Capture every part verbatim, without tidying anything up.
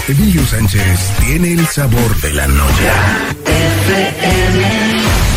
Emilio Sánchez tiene el sabor de la noche. F M.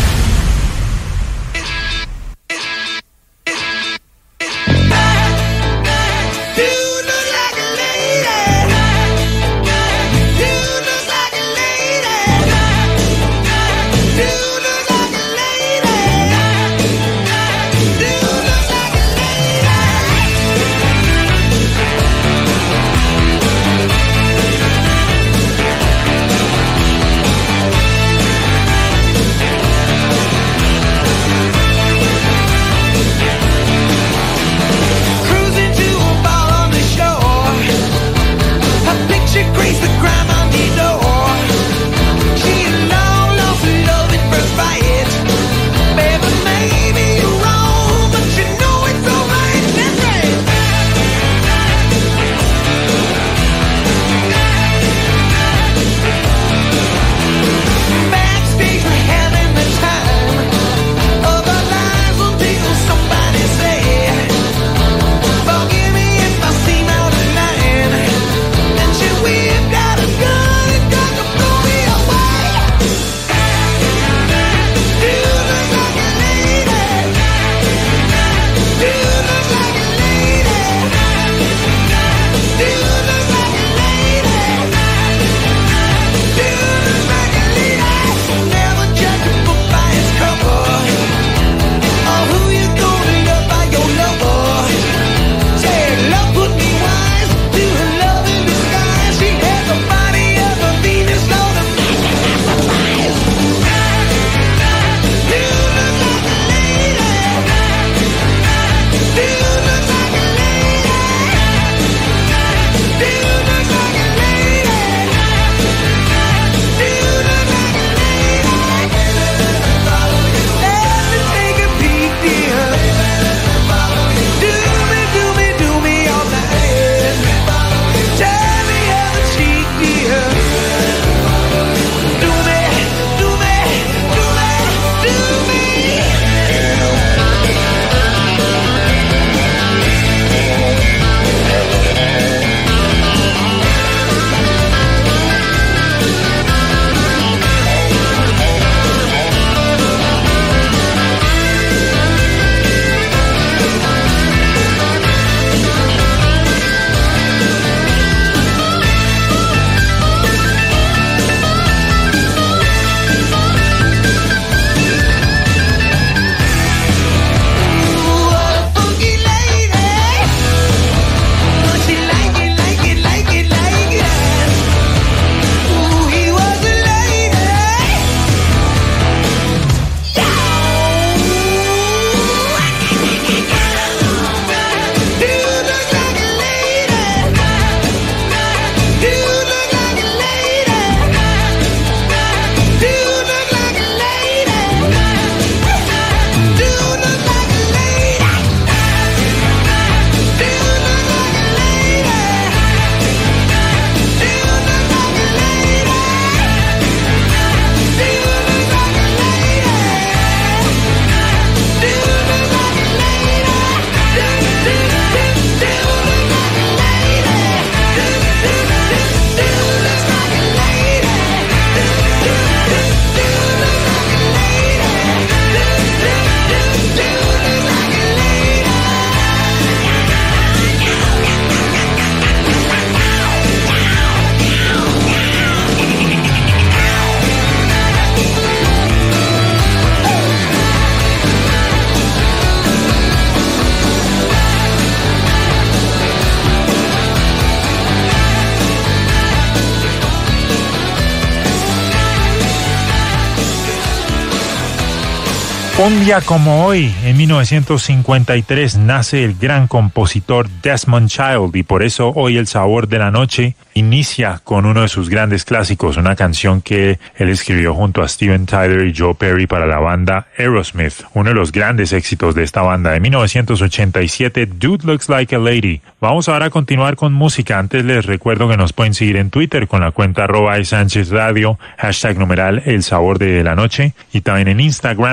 Un día como hoy, en mil novecientos cincuenta y tres, nace el gran compositor Desmond Child, y por eso hoy el sabor de la noche inicia con uno de sus grandes clásicos, una canción que él escribió junto a Steven Tyler y Joe Perry para la banda Aerosmith, uno de los grandes éxitos de esta banda de mil novecientos ochenta y siete, Dude Looks Like a Lady. Vamos ahora a continuar con música. Antes les recuerdo que nos pueden seguir en Twitter con la cuenta arroba Sánchez Radio, hashtag numeral el sabor de la noche, y también en Instagram con la cuenta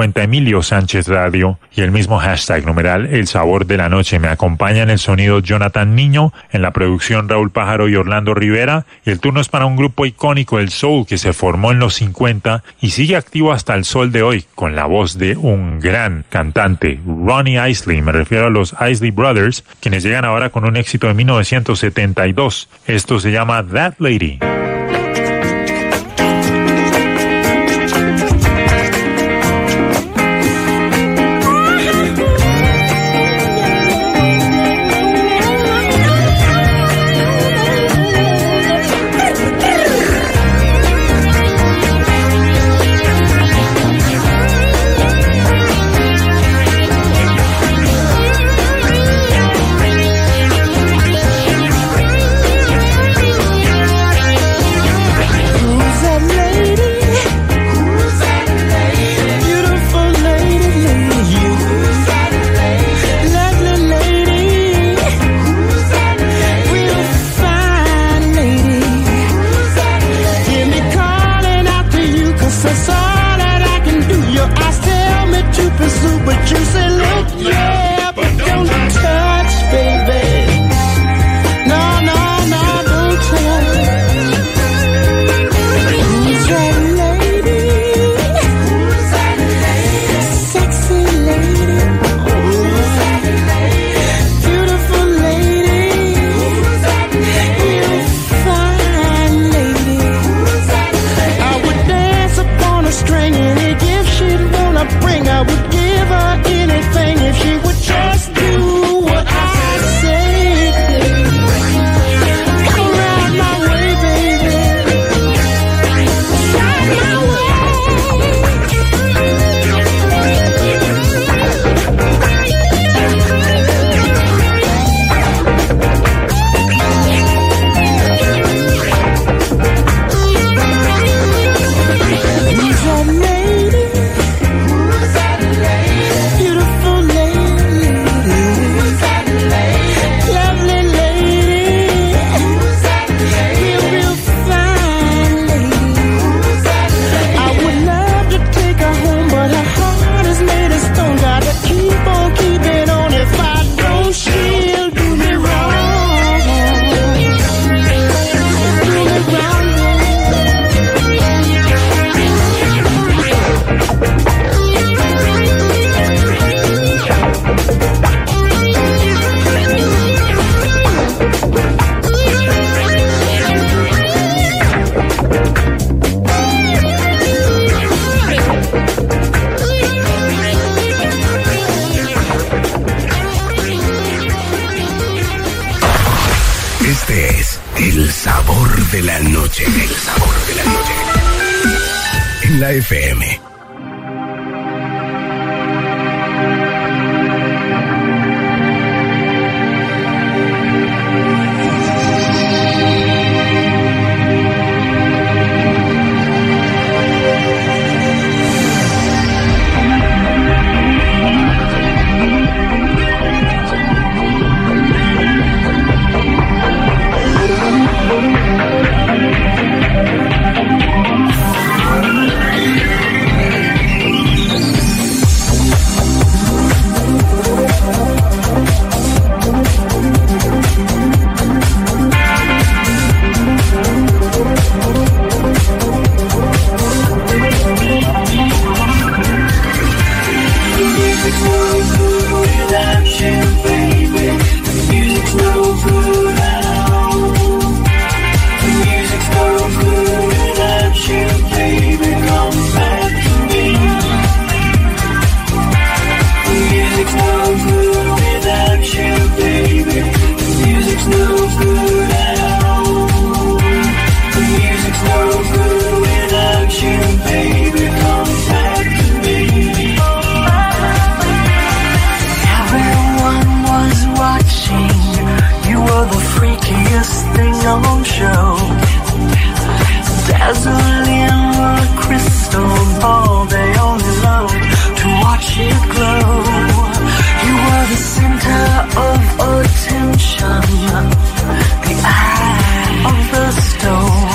cuenta Emilio Sánchez Radio y el mismo hashtag numeral El Sabor de la Noche. Me acompaña en el sonido Jonathan Niño, en la producción Raúl Pájaro y Orlando Rivera, y el turno es para un grupo icónico del soul que se formó en los cincuenta y sigue activo hasta el sol de hoy, con la voz de un gran cantante, Ronnie Isley. Me refiero a los Isley Brothers, quienes llegan ahora con un éxito de mil novecientos setenta y dos. Esto se llama That Lady. De la noche, el sabor de la noche. En la F M.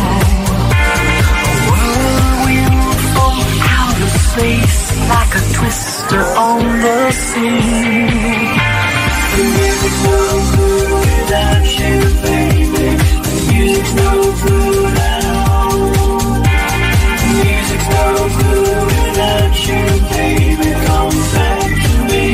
Like a twist good at all. Music's no good without you, baby. Come back to me.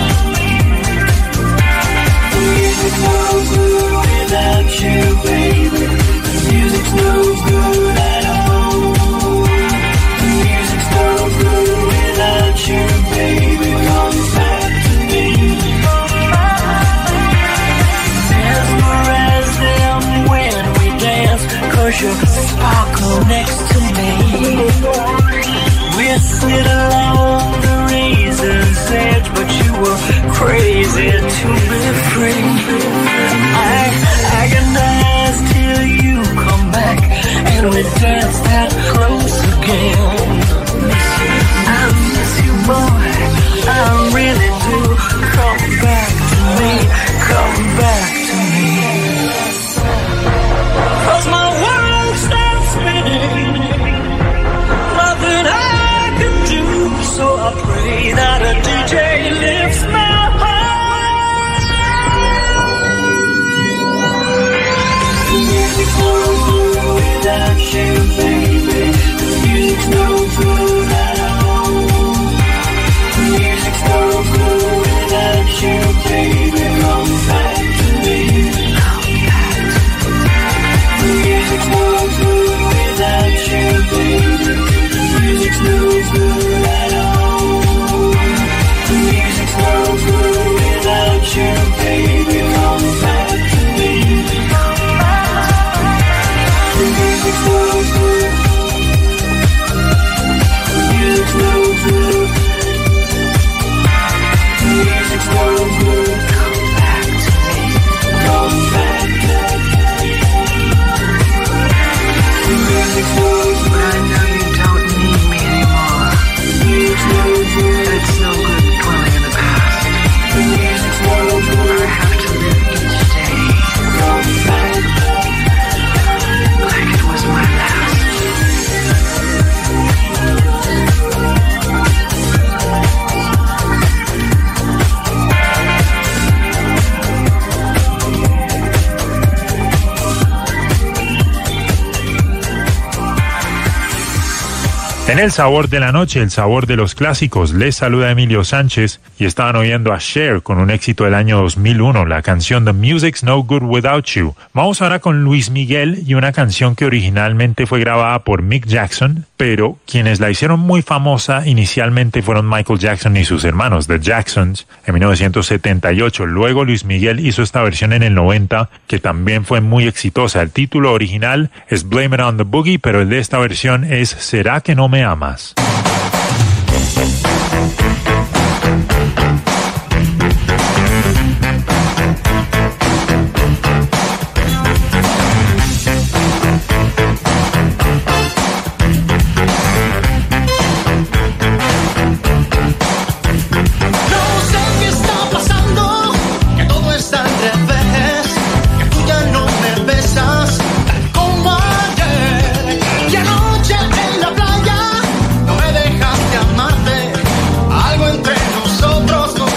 Music's no good without you, baby. Music's no good at all. Music's no good without you, baby. Come back to me. Mesmerize them when we dance, 'cause you sparkle next to me. We sit along the razor's edge, but you were crazy to be free. I agonize till you come back, and we dance that close again. I miss you, boy, I really do. Come back to me, come back to me. 'Cause my world stops spinning, nothing I can do, so I pray that a D J lifts my heart. The music's no good without you, baby. The music's no good at all. The music's no good without you, baby. Come back to me. The music's no good without you, baby. The music's no good at all. The music's no good without you, baby. Come back to me. The music's no good. The music's no good. The music's no good. Come back to me. Come back to me. The music's no good. I know you don't need me anymore. The music's no good. It's no good dwelling in the past. The music's no good. I have to live each day. Come back like it was my last. En el sabor de la noche, el sabor de los clásicos, les saluda Emilio Sánchez y estaban oyendo a Cher con un éxito del año dos mil uno, la canción The Music's No Good Without You. Vamos ahora con Luis Miguel y una canción que originalmente fue grabada por Mick Jackson, pero quienes la hicieron muy famosa inicialmente fueron Michael Jackson y sus hermanos, The Jacksons, en mil novecientos setenta y ocho. Luego Luis Miguel hizo esta versión en el noventa, que también fue muy exitosa. El título original es Blame It on the Boogie, pero el de esta versión es ¿Será que no me amas? Algo entre nosotros no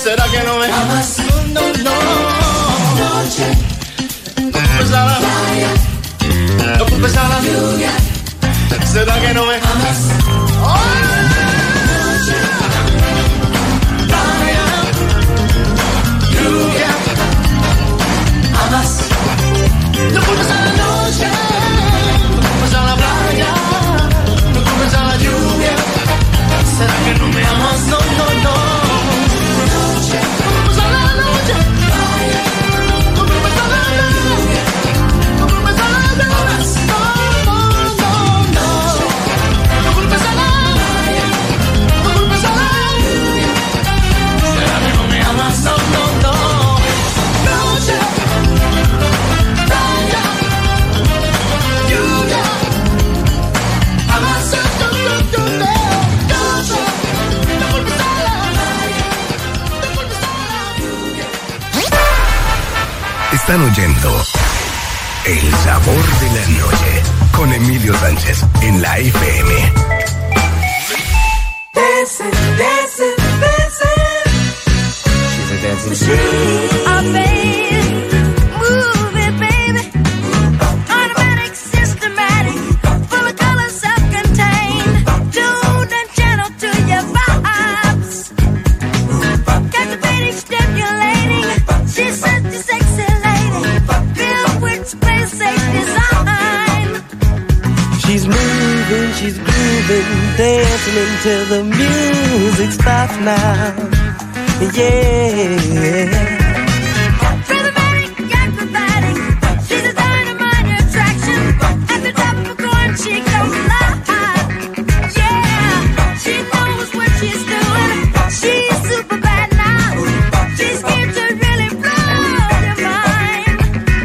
¿Será que no me amas? No, no, no. Noche. No culpes a la playa. No culpes a la lluvia. ¿Será que no me amas? Oh, noche. Playa. Lluvia. Amas. No culpes a la noche. No culpes a la playa. No culpes a la lluvia. ¿Será que no me amas? No, no, no. Están oyendo El Sabor de la Noche con Emilio Sánchez en la F M. Dancing, dancing, dancing. She's a dancing machine. Oh, baby, move it, baby. Automatic, systematic, full of colors self-contained. Tuned and channel to your vibes. Captivating, stimulating. She's such a sexy lady. Filled with space safe design. She's moving, she's grooving, dancing until the music stops now. Yeah. Rhythmatic, acrobatic. She's a dynamite attraction. At the top of the coin, she goes live. Yeah, she knows what she's doing. She's super bad now. She's here to really blow your mind.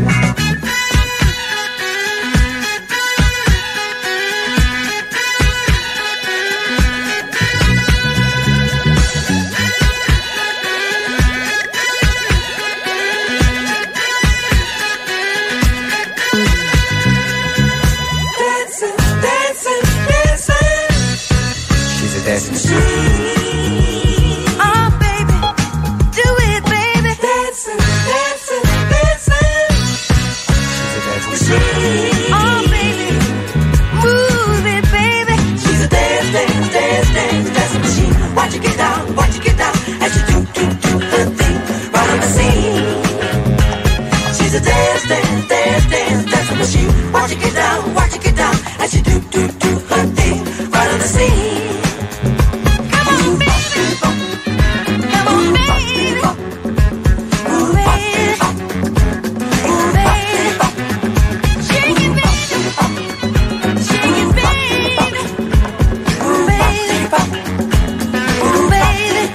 Dancing, dancing, dancing. She's a dancing machine. Oh, baby, do it, baby. Dancing, dancing, dancing. She's a dancing machine. Oh, baby, move it, baby. She's a dance, dance, dance, dance, dancing machine. Watch her get down, watch her get down, as she do, do, do her thing right on the scene. She's a dance, dance, dance, dance, dancing machine. Watch her get down, watch her get down, as she do, do, do her thing right on the scene. Come on, baby. Come on, baby. Move it. Move it. Shake it, baby. Shake it, baby. Move it. Move it.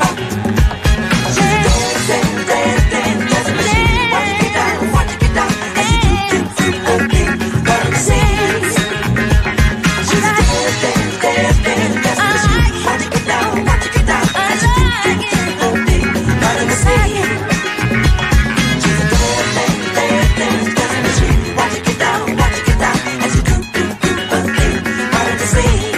Dance, dance, dance, dance, dancing machine. Watch her get down, watch her get down, as she do, do, do her thing right on the scene. She's a dance, dance, dance, dance, dancing machine. Watch her get down, watch her get down, as she do, do, do her thing right on the scene. She's a dance, dance, dance, dance, dancing machine. Watch her get down, watch her get down, as she do, do, do her thing right on the scene.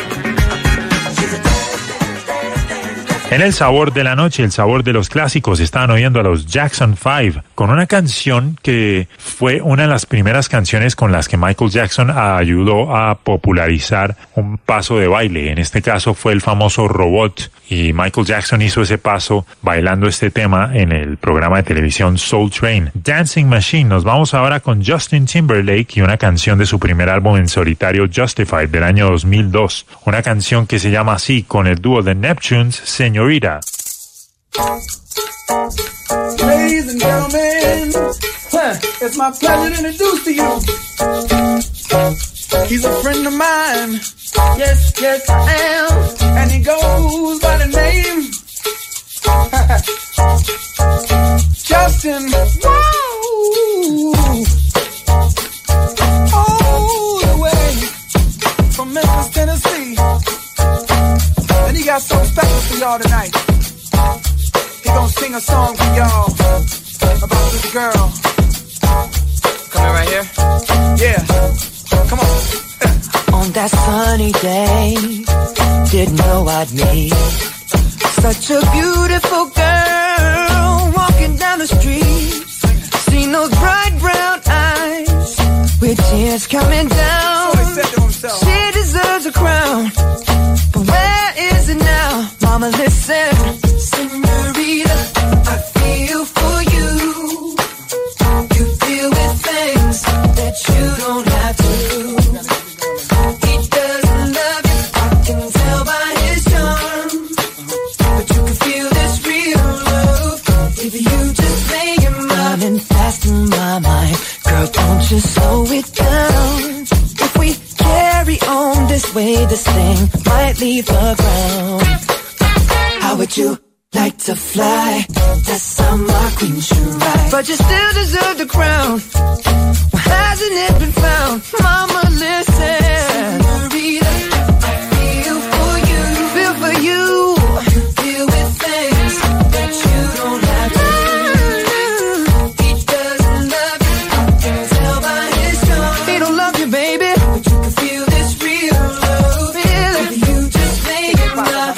She's a dance, dance, dance, dance, dance. En el sabor de la noche, el sabor de los clásicos, estaban oyendo a los Jackson Five con una canción que fue una de las primeras canciones con las que Michael Jackson ayudó a popularizar un paso de baile. En este caso fue el famoso Robot, y Michael Jackson hizo ese paso bailando este tema en el programa de televisión Soul Train. Dancing Machine. Nos vamos ahora con Justin Timberlake y una canción de su primer álbum en solitario, Justified, del año dos mil dos. Una canción que se llama así, con el dúo de Neptunes, Señorita. Ladies and gentlemen, huh, it's my pleasure to introduce to you. He's a friend of mine. Yes, yes, I am. And he goes by the name Justin. Whoa! All the way from Memphis, Tennessee. And he got something special for y'all tonight. He gonna sing a song for y'all about this girl. Coming right here? Yeah. Come on. On that sunny day, didn't know I'd meet such a beautiful girl afraid this thing might leave the ground. How would you like to fly? That's how my queen should ride. But you still deserve the crown. Well, hasn't it been found? Mama, listen. Senorita, I feel for you. Feel for you. You deal with things that you don't have to do. He doesn't love you. I can tell by his tone. He don't love you, baby. But you can feel this real love. Feel it. You just make it right.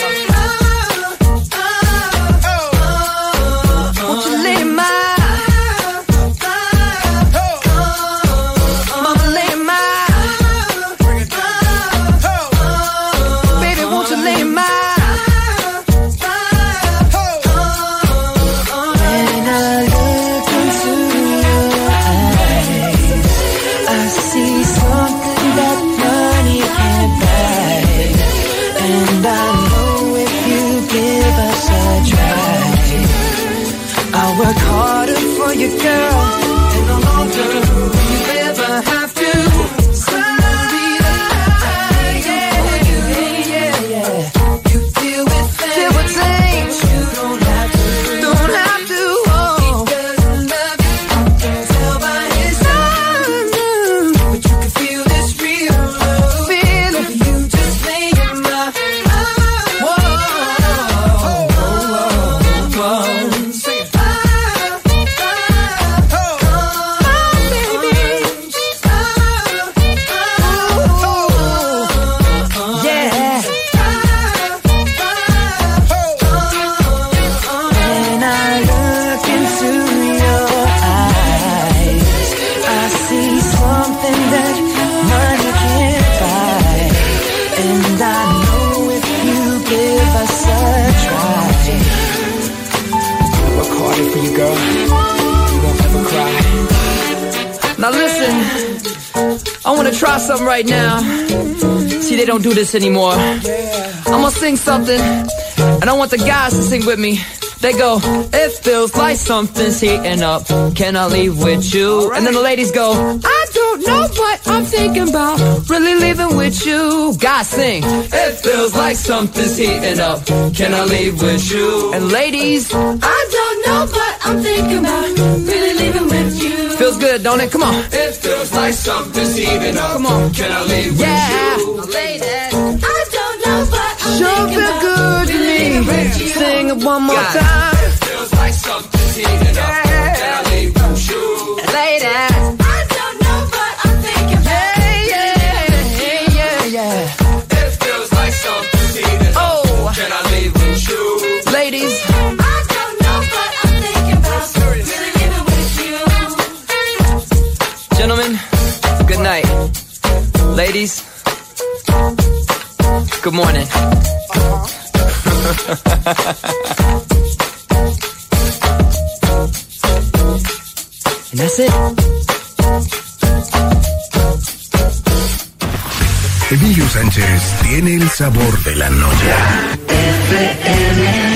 Work harder for your girl, and no longer will you ever have to. Senorita, yeah, you, yeah, yeah. You deal with things, deal with things you don't have to, don't have to. Oh. He doesn't love you, I can tell by his tone. But you can feel this real love, feel it. You just make it my. Whoa, whoa, whoa, whoa. Sing it. Now listen, I wanna try something right now. See, they don't do this anymore. I'm gonna sing something, and I want the guys to sing with me. They go, it feels like something's heating up. Can I leave with you? And then the ladies go, I don't know what I'm thinking about. Really leaving with you. Guys sing, it feels like something's heating up. Can I leave with you? And ladies, I don't know what I'm thinking about. Really leaving with you. Feels good, don't it? Come on. It feels like something's heating up. Come on. Can I leave with yeah. you? Ladies, I don't know what I'm sure thinking feel about. Good to really me. Sing it one more God. time. It feels like something's heating yeah. up. Can I leave with you? Ladies, I don't know what I'm thinking about. Yeah, yeah, yeah, yeah, yeah. It feels like something's heating up. Oh. Can I leave with you? Ladies, I don't know what I'm thinking about. Really living with you. Gentlemen, good night. Ladies, good morning. And that's it. Emilio Sánchez tiene el sabor de la noche. F M.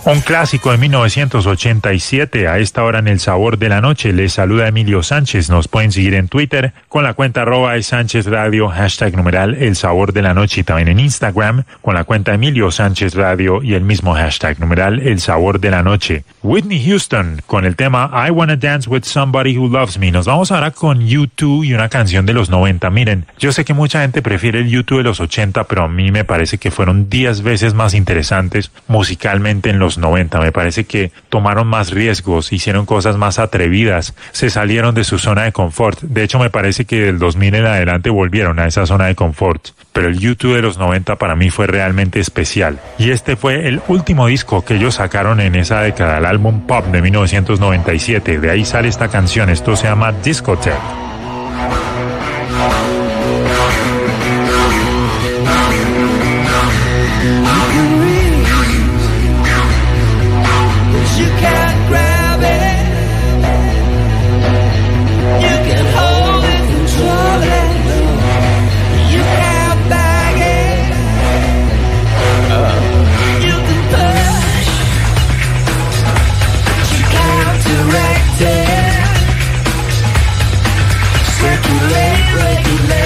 Un clásico de mil novecientos ochenta y siete, a esta hora en El Sabor de la Noche. Les saluda Emilio Sánchez. Nos pueden seguir en Twitter con la cuenta arroba Sánchez Radio, hashtag numeral El Sabor de la Noche, y también en Instagram con la cuenta Emilio Sánchez Radio y el mismo hashtag numeral El Sabor de la Noche. Whitney Houston con el tema I Wanna Dance With Somebody Who Loves Me. Nos vamos ahora con U dos y una canción de los noventa. Miren, yo sé que mucha gente prefiere el U dos de los ochenta, pero a mí me parece que fueron diez veces más interesantes musicalmente en los noventa. Me parece que tomaron más riesgos, hicieron cosas más atrevidas, se salieron de su zona de confort. De hecho, me parece que del dos mil en adelante volvieron a esa zona de confort. Pero el U dos de los noventa para mí fue realmente especial. Y este fue el último disco que ellos sacaron en esa década, el álbum Pop de mil novecientos noventa y siete. De ahí sale esta canción, esto se llama Discotheque. Circulate, regulate.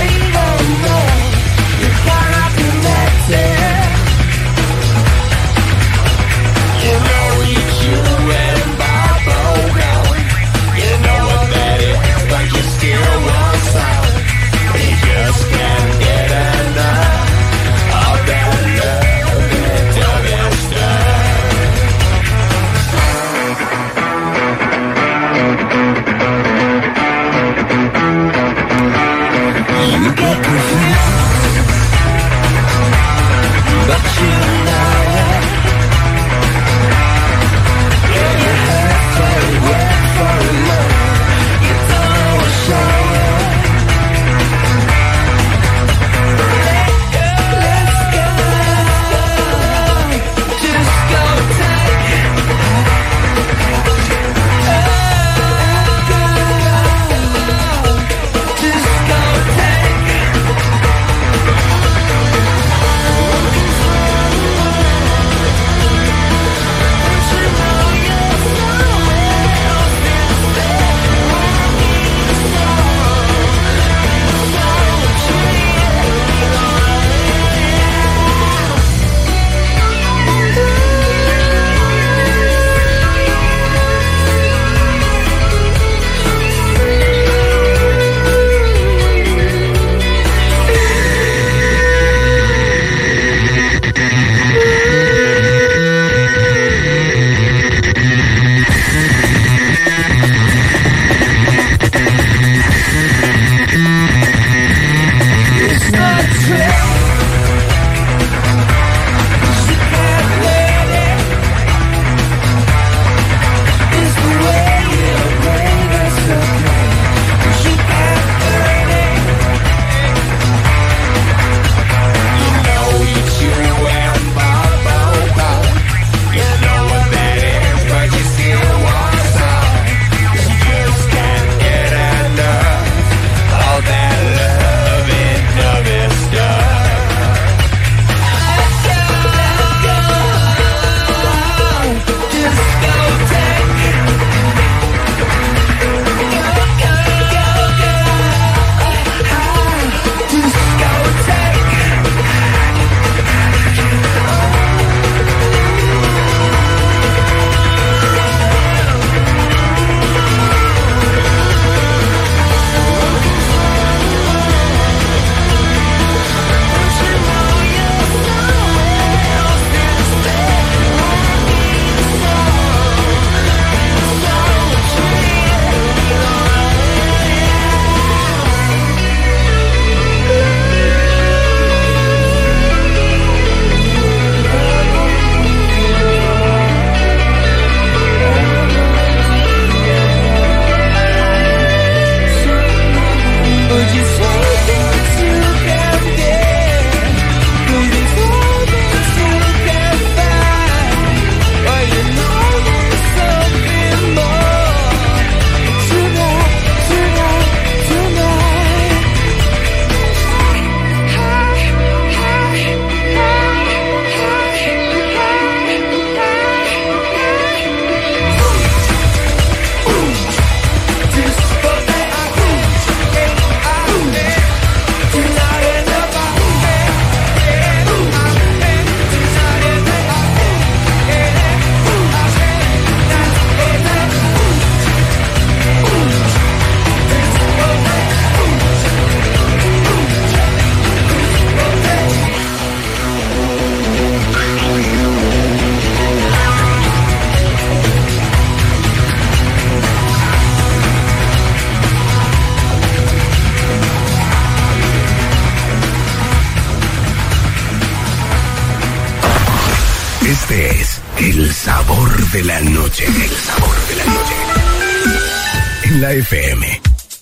de la noche. El sabor de la noche. En la F M.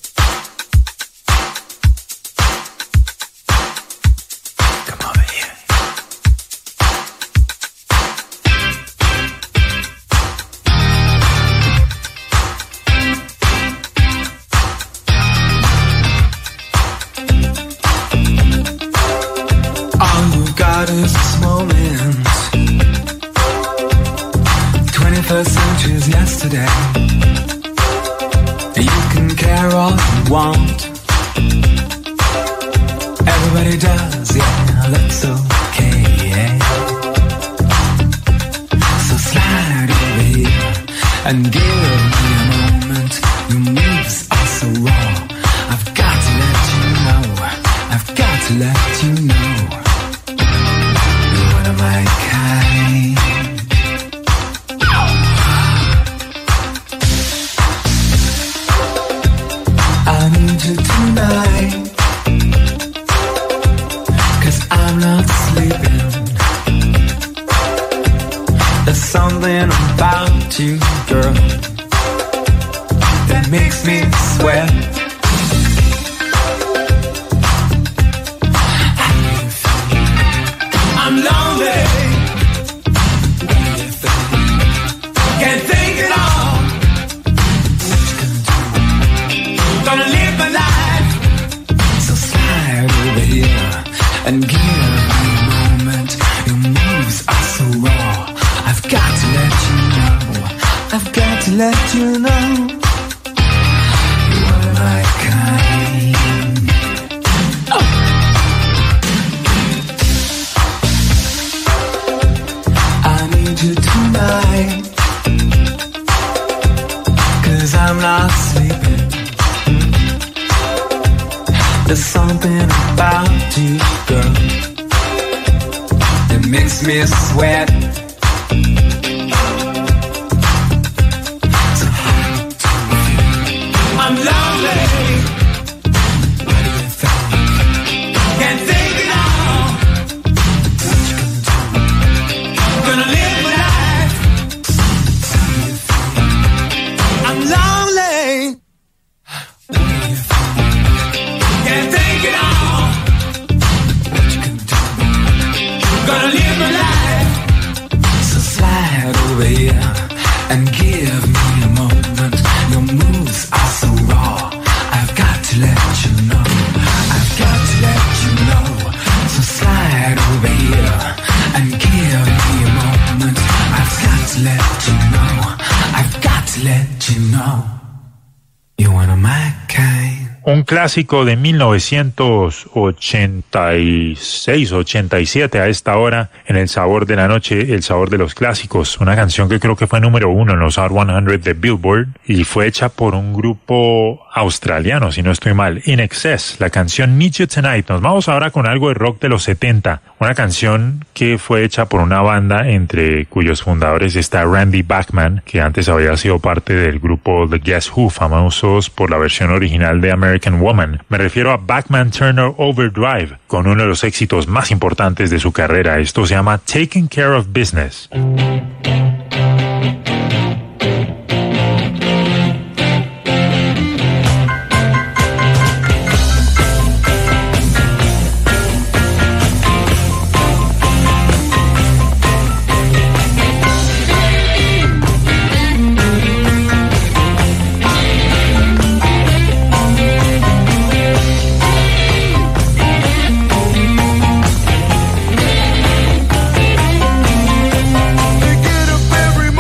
Is this moment. twenty-first century's yesterday. You can care all you want. Everybody does, yeah, that's okay. So slide over here and give me a moment. Your moves are so raw. I've got to let you know. I've got to let you know. My kind. I need you tonight, 'cause I'm not sleeping. There's something about you, girl, that makes me sweat. I'm lonely. Can't think it all. Gonna live my life. So slide over here and give me a moment. Your moves are so raw. I've got to let you know. I've got to let you know. You're my kind. You tonight, 'cause I'm not sleeping. There's something about you, girl, that makes me sweat. So I'm lonely. What do you think? Can't think it all. Gonna live. And give me a moment. Your moves are so raw. I've got to let you know. I've got to let you know. So slide over here and give me a moment. I've got to let you know. I've got to let you know. You're one of my kind. Un clásico de mil novecientos ochenta y seis, ochenta y siete a esta hora en El Sabor de la Noche, El Sabor de los Clásicos. Una canción que creo que fue número uno en los Hot cien de Billboard y fue hecha por un grupo australiano, si no estoy mal, In Excess. La canción Need You Tonight. Nos vamos ahora con algo de rock de los setenta. Una canción que fue hecha por una banda entre cuyos fundadores está Randy Bachman, que antes había sido parte del grupo The Guess Who, famosos por la versión original de American Woman. Me refiero a Bachman Turner Overdrive, con uno de los éxitos más importantes de su carrera. Esto se llama Taking Care of Business. Every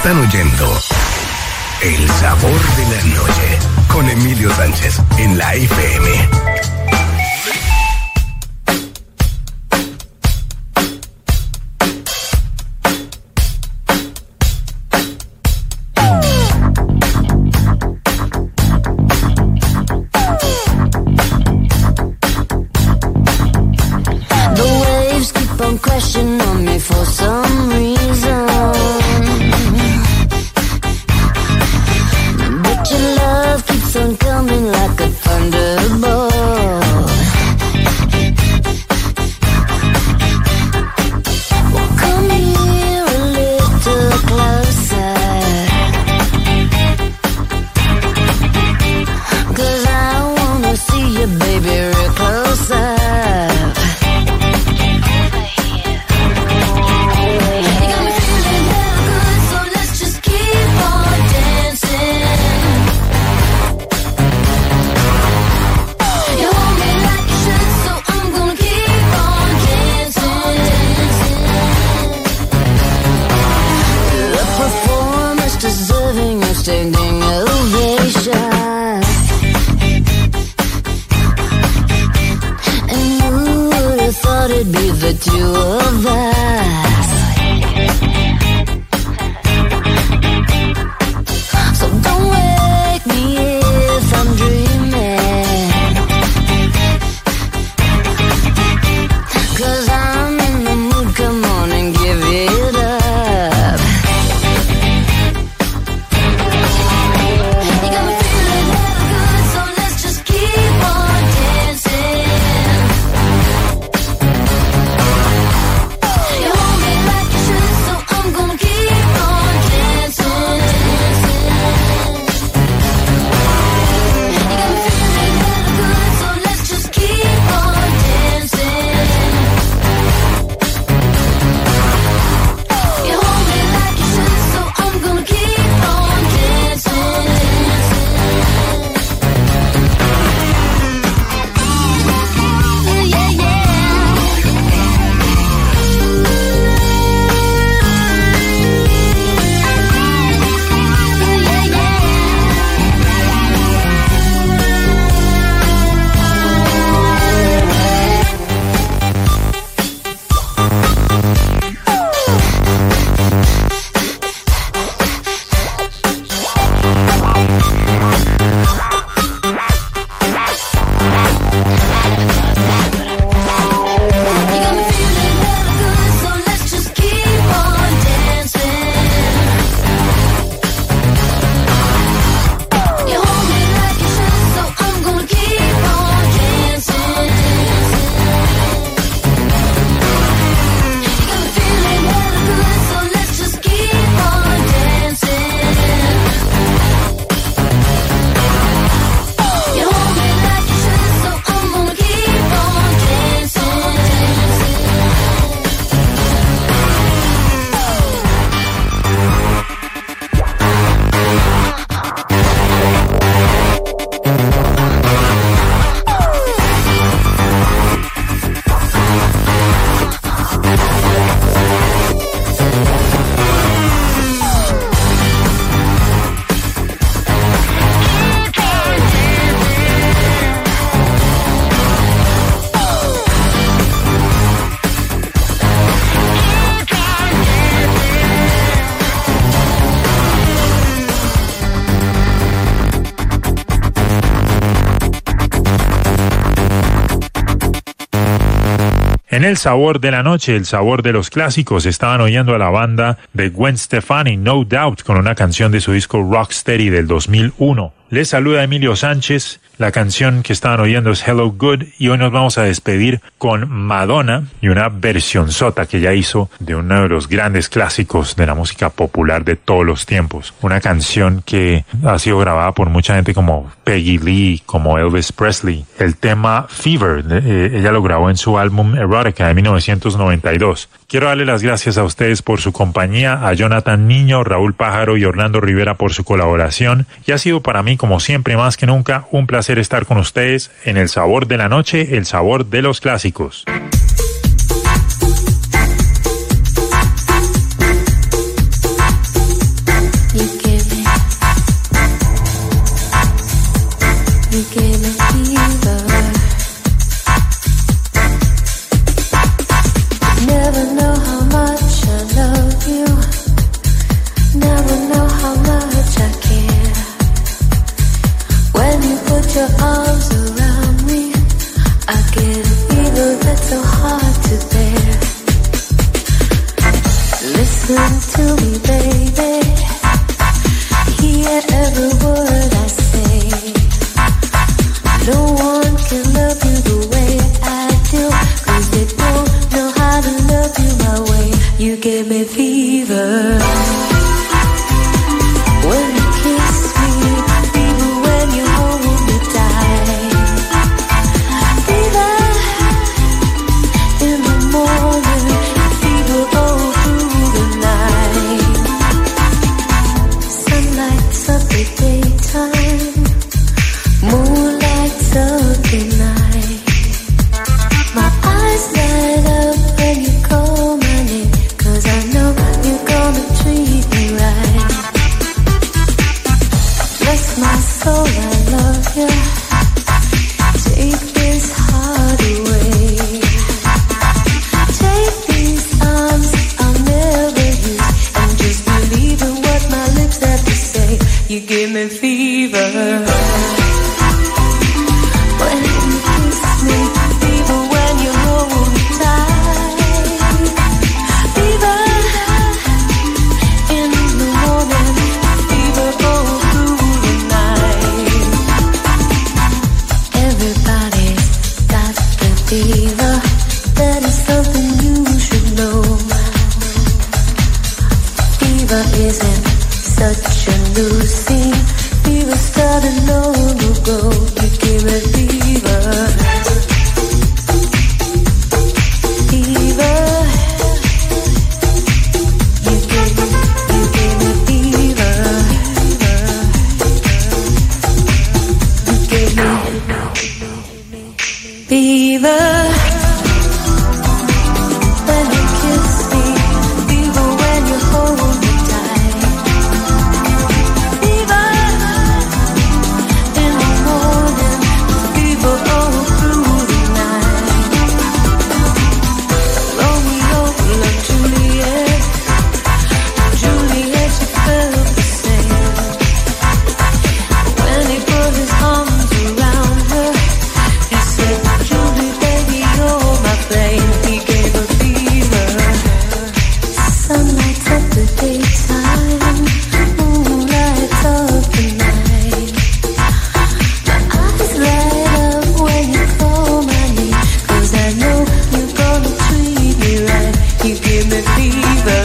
Están oyendo El Sabor de la Noche con Emilio Sánchez en la F M. Crashing on me for some reason, but your love keeps on coming like a thunderbolt. Well, come here a little closer, 'cause I wanna see you, baby, real closer. Standing ovation, and who would have thought it'd be the two of us? So don't wake me if I'm dreaming, 'cause I'm in the mood, come on and give it up. En El Sabor de la Noche, el sabor de los clásicos, estaban oyendo a la banda de Gwen Stefani, No Doubt, con una canción de su disco Rocksteady del dos mil uno. Les saluda Emilio Sánchez. La canción que estaban oyendo es Hello Good y hoy nos vamos a despedir con Madonna y una versión sota que ella hizo de uno de los grandes clásicos de la música popular de todos los tiempos. Una canción que ha sido grabada por mucha gente como Peggy Lee, como Elvis Presley. El tema Fever, eh, ella lo grabó en su álbum Erotica de mil novecientos noventa y dos. Quiero darle las gracias a ustedes por su compañía, a Jonathan Niño, Raúl Pájaro y Orlando Rivera por su colaboración y ha sido para mí, como siempre, más que nunca, un placer estar con ustedes en El Sabor de la Noche, el sabor de los clásicos. to me, baby. Hear every word I say. No one can love you the way I do, 'cause they don't know how to love you my way. You give me fever when you kiss me, fever when you hold me tight, fever in the morning, fever all through the night. Sun lights up the daytime, moon lights up the night. My eyes light up when you call my name, 'cause I know you're gonna treat me right. Bless my soul, I love you. Take this heart away. Take these arms I'll never use, and just believe in what my lips have to say. You give me fever when you kiss me, fever when you hold me tight, fever in the morning, fever all through the night. Everybody's got the fever. That is something you should know. Fever isn't such a new scene. Fever started long ago. You give me fever. Fever. You give me, you give me fever. You give me fever. When you kiss me, fever when you hold me tight, fever in the morning, fever all through the night. Romeo loved Juliet, Juliet she felt the same. When he put his arms around her, he said, Julie, baby, you're my flame. He gave her fever. Sun lights up the daytime, moon lights up the night. My eyes light up when you call my name, 'cause I know you're gonna treat me right. You give me fever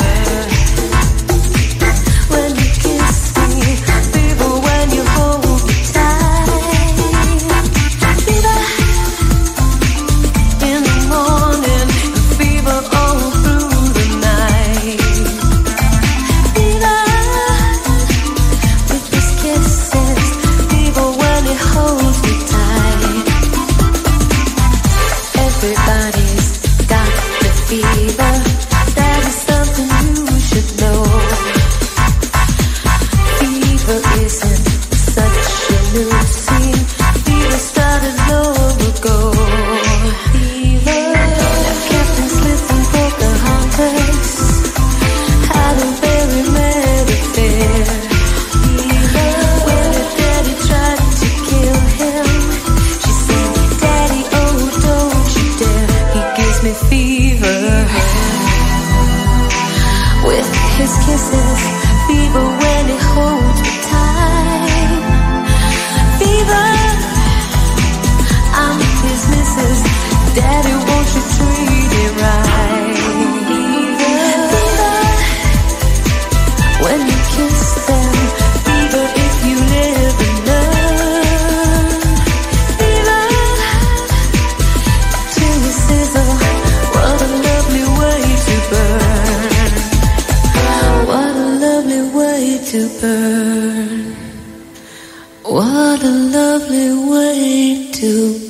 when you kiss me, fever when you hold me tight, fever in the morning, fever all through the night, fever with his kisses, fever when he holds me tight. Everybody's got the fever. That is something you should know. Fever isn't such a new scene. Fever started long ago. Fever, Captain Smith and Pocahontas had a very mad affair. Fever, when her daddy tried to kill him, she said, Daddy, oh, don't you dare. He gives me fever with his kisses, fever when he holds me tight, fever, I'm his missus. Daddy, won't you treat me right? Fever when you kiss them, fever if you live and learn, fever till you sizzle. What a lovely way to burn. What a lovely way to burn. What a lovely way to burn.